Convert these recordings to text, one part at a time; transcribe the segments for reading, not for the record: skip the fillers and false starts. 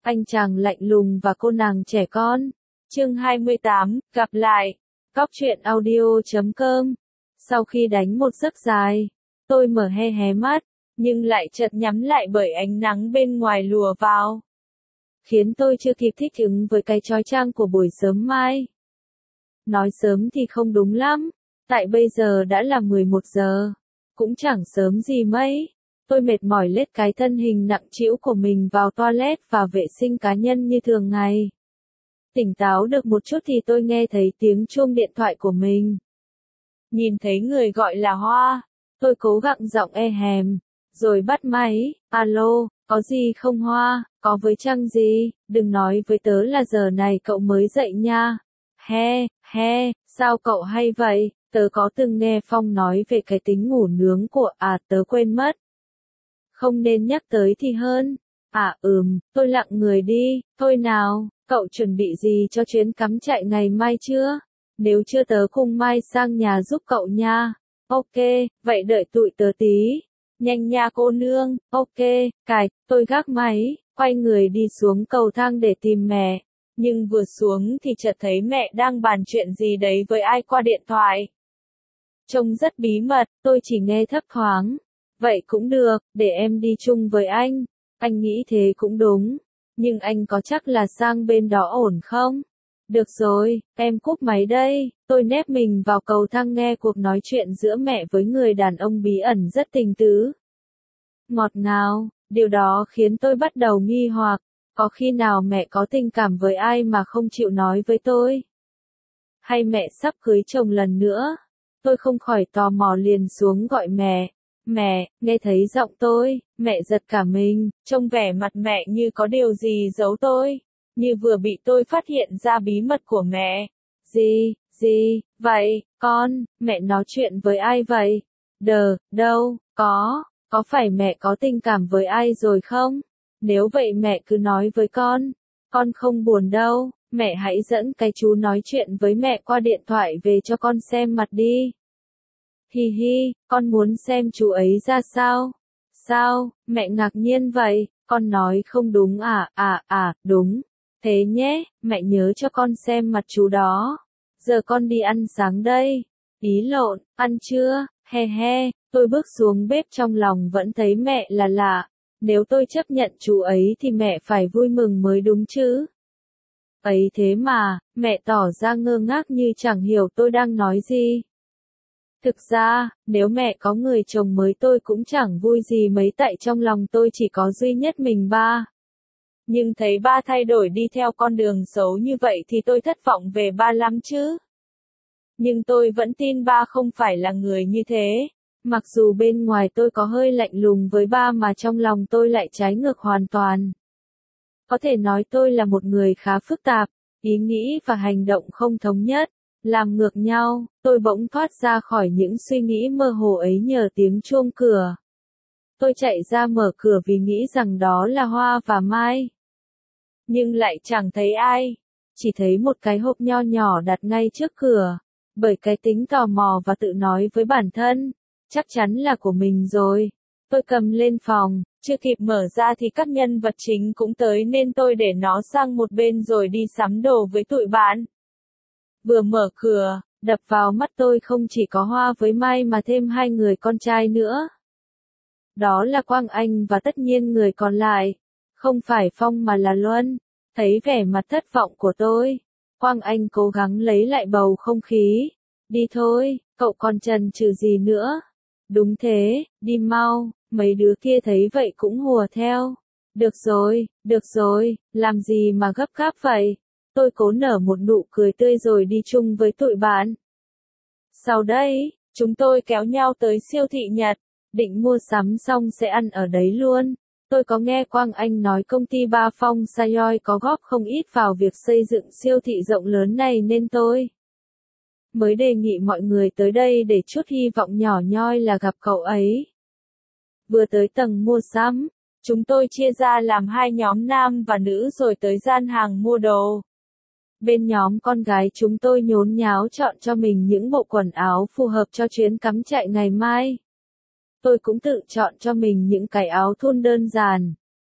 anh chàng lạnh lùng và cô nàng trẻ con. Chương 28, gặp lại. Cóc truyện audio.com. Sau khi đánh một giấc dài, tôi mở hé mắt, nhưng lại chợt nhắm lại bởi ánh nắng bên ngoài lùa vào, khiến tôi chưa kịp thích ứng với cái chói chang của buổi sớm mai. Nói sớm thì không đúng lắm, tại bây giờ đã là 11 giờ, cũng chẳng sớm gì mấy. Tôi mệt mỏi lết cái thân hình nặng trĩu của mình vào toilet và vệ sinh cá nhân như thường ngày. Tỉnh táo được một chút thì tôi nghe thấy tiếng chuông điện thoại của mình. Nhìn thấy người gọi là Hoa, tôi cố gắng giọng e hèm, rồi bắt máy. Alo, có gì không Hoa, có với chăng gì, đừng nói với tớ là giờ này cậu mới dậy nha. He, sao cậu hay vậy, tớ có từng nghe Phong nói về cái tính ngủ nướng của tớ quên mất. Không nên nhắc tới thì hơn. Tôi lặng người đi, thôi nào, cậu chuẩn bị gì cho chuyến cắm trại ngày mai chưa? Nếu chưa tớ cùng mai sang nhà giúp cậu nha. Ok, vậy đợi tụi tớ tí. Nhanh nha cô nương, ok, tôi gác máy, quay người đi xuống cầu thang để tìm mẹ. Nhưng vừa xuống thì chợt thấy mẹ đang bàn chuyện gì đấy với ai qua điện thoại. Trông rất bí mật, tôi chỉ nghe thấp thoáng. Vậy cũng được, để em đi chung với anh. Anh nghĩ thế cũng đúng. Nhưng anh có chắc là sang bên đó ổn không? Được rồi, em cúp máy đây. Tôi nép mình vào cầu thang nghe cuộc nói chuyện giữa mẹ với người đàn ông bí ẩn rất tình tứ. Ngọt ngào, điều đó khiến tôi bắt đầu nghi hoặc. Có khi nào mẹ có tình cảm với ai mà không chịu nói với tôi? Hay mẹ sắp cưới chồng lần nữa? Tôi không khỏi tò mò liền xuống gọi mẹ. Mẹ, nghe thấy giọng tôi, mẹ giật cả mình, trông vẻ mặt mẹ như có điều gì giấu tôi, như vừa bị tôi phát hiện ra bí mật của mẹ. Gì, vậy, con, mẹ nói chuyện với ai vậy? Đâu, có phải mẹ có tình cảm với ai rồi không? Nếu vậy mẹ cứ nói với con không buồn đâu, mẹ hãy dẫn cái chú nói chuyện với mẹ qua điện thoại về cho con xem mặt đi. Hi, con muốn xem chú ấy ra sao? Sao, mẹ ngạc nhiên vậy, con nói không đúng đúng. Thế nhé, mẹ nhớ cho con xem mặt chú đó. Giờ con đi ăn sáng đây. Ý lộn, ăn chưa? He, tôi bước xuống bếp trong lòng vẫn thấy mẹ là lạ. Nếu tôi chấp nhận chú ấy thì mẹ phải vui mừng mới đúng chứ. Ấy thế mà, mẹ tỏ ra ngơ ngác như chẳng hiểu tôi đang nói gì. Thực ra, nếu mẹ có người chồng mới tôi cũng chẳng vui gì mấy tại trong lòng tôi chỉ có duy nhất mình ba. Nhưng thấy ba thay đổi đi theo con đường xấu như vậy thì tôi thất vọng về ba lắm chứ. Nhưng tôi vẫn tin ba không phải là người như thế. Mặc dù bên ngoài tôi có hơi lạnh lùng với ba mà trong lòng tôi lại trái ngược hoàn toàn. Có thể nói tôi là một người khá phức tạp, ý nghĩ và hành động không thống nhất. Làm ngược nhau, tôi bỗng thoát ra khỏi những suy nghĩ mơ hồ ấy nhờ tiếng chuông cửa. Tôi chạy ra mở cửa vì nghĩ rằng đó là Hoa và Mai. Nhưng lại chẳng thấy ai, chỉ thấy một cái hộp nho nhỏ đặt ngay trước cửa. Bởi cái tính tò mò và tự nói với bản thân, chắc chắn là của mình rồi. Tôi cầm lên phòng, chưa kịp mở ra thì các nhân vật chính cũng tới nên tôi để nó sang một bên rồi đi sắm đồ với tụi bạn. Vừa mở cửa, đập vào mắt tôi không chỉ có Hoa với Mai mà thêm hai người con trai nữa. Đó là Quang Anh và tất nhiên người còn lại. Không phải Phong mà là Luân. Thấy vẻ mặt thất vọng của tôi, Quang Anh cố gắng lấy lại bầu không khí. Đi thôi, cậu còn chần chừ gì nữa? Đúng thế, đi mau, mấy đứa kia thấy vậy cũng hùa theo. Được rồi, làm gì mà gấp gáp vậy? Tôi cố nở một nụ cười tươi rồi đi chung với tụi bạn. Sau đây, chúng tôi kéo nhau tới siêu thị Nhật, định mua sắm xong sẽ ăn ở đấy luôn. Tôi có nghe Quang Anh nói công ty Ba Phong Sayoi có góp không ít vào việc xây dựng siêu thị rộng lớn này nên tôi mới đề nghị mọi người tới đây để chút hy vọng nhỏ nhoi là gặp cậu ấy. Vừa tới tầng mua sắm, chúng tôi chia ra làm hai nhóm nam và nữ rồi tới gian hàng mua đồ. Bên nhóm con gái chúng tôi nhốn nháo chọn cho mình những bộ quần áo phù hợp cho chuyến cắm trại ngày mai. Tôi cũng tự chọn cho mình những cái áo thun đơn giản.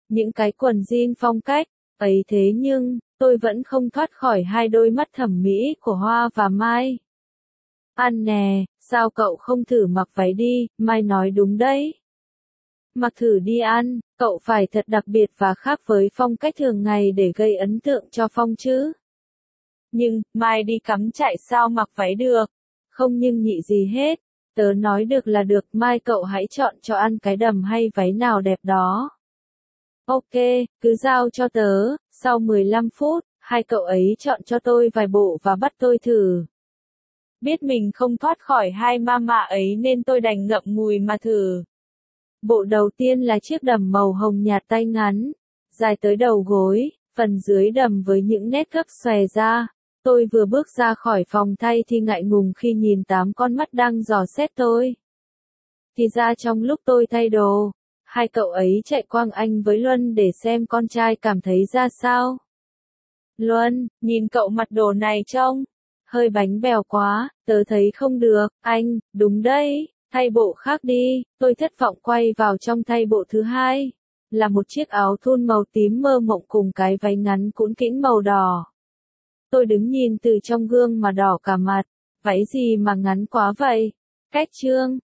những cái quần jean phong cách, ấy thế nhưng, tôi vẫn không thoát khỏi hai đôi mắt thẩm mỹ của Hoa và Mai. Ăn nè, sao cậu không thử mặc váy đi, Mai nói đúng đấy. Mặc thử đi ăn, cậu phải thật đặc biệt và khác với phong cách thường ngày để gây ấn tượng cho Phong chứ. Nhưng, Mai đi cắm trại sao mặc váy được? Không nhưng nhị gì hết. Tớ nói được là được, Mai cậu hãy chọn cho ăn cái đầm hay váy nào đẹp đó. Ok, cứ giao cho tớ, sau 15 phút, hai cậu ấy chọn cho tôi vài bộ và bắt tôi thử. Biết mình không thoát khỏi hai mama ấy nên tôi đành ngậm ngùi mà thử. Bộ đầu tiên là chiếc đầm màu hồng nhạt tay ngắn, dài tới đầu gối, phần dưới đầm với những nét gấp xòe ra. Tôi vừa bước ra khỏi phòng thay thì ngại ngùng khi nhìn 8 con mắt đang dò xét tôi. Thì ra trong lúc tôi thay đồ, hai cậu ấy chạy quang anh với Luân để xem con trai cảm thấy ra sao. Luân, nhìn cậu mặc đồ này trông hơi bánh bèo quá, tớ thấy không được, anh, đúng đấy, thay bộ khác đi, tôi thất vọng quay vào trong thay bộ thứ hai. Là một chiếc áo thun màu tím mơ mộng cùng cái váy ngắn cũn kĩn màu đỏ. Tôi đứng nhìn từ trong gương mà đỏ cả mặt, váy gì mà ngắn quá vậy? Cách trương,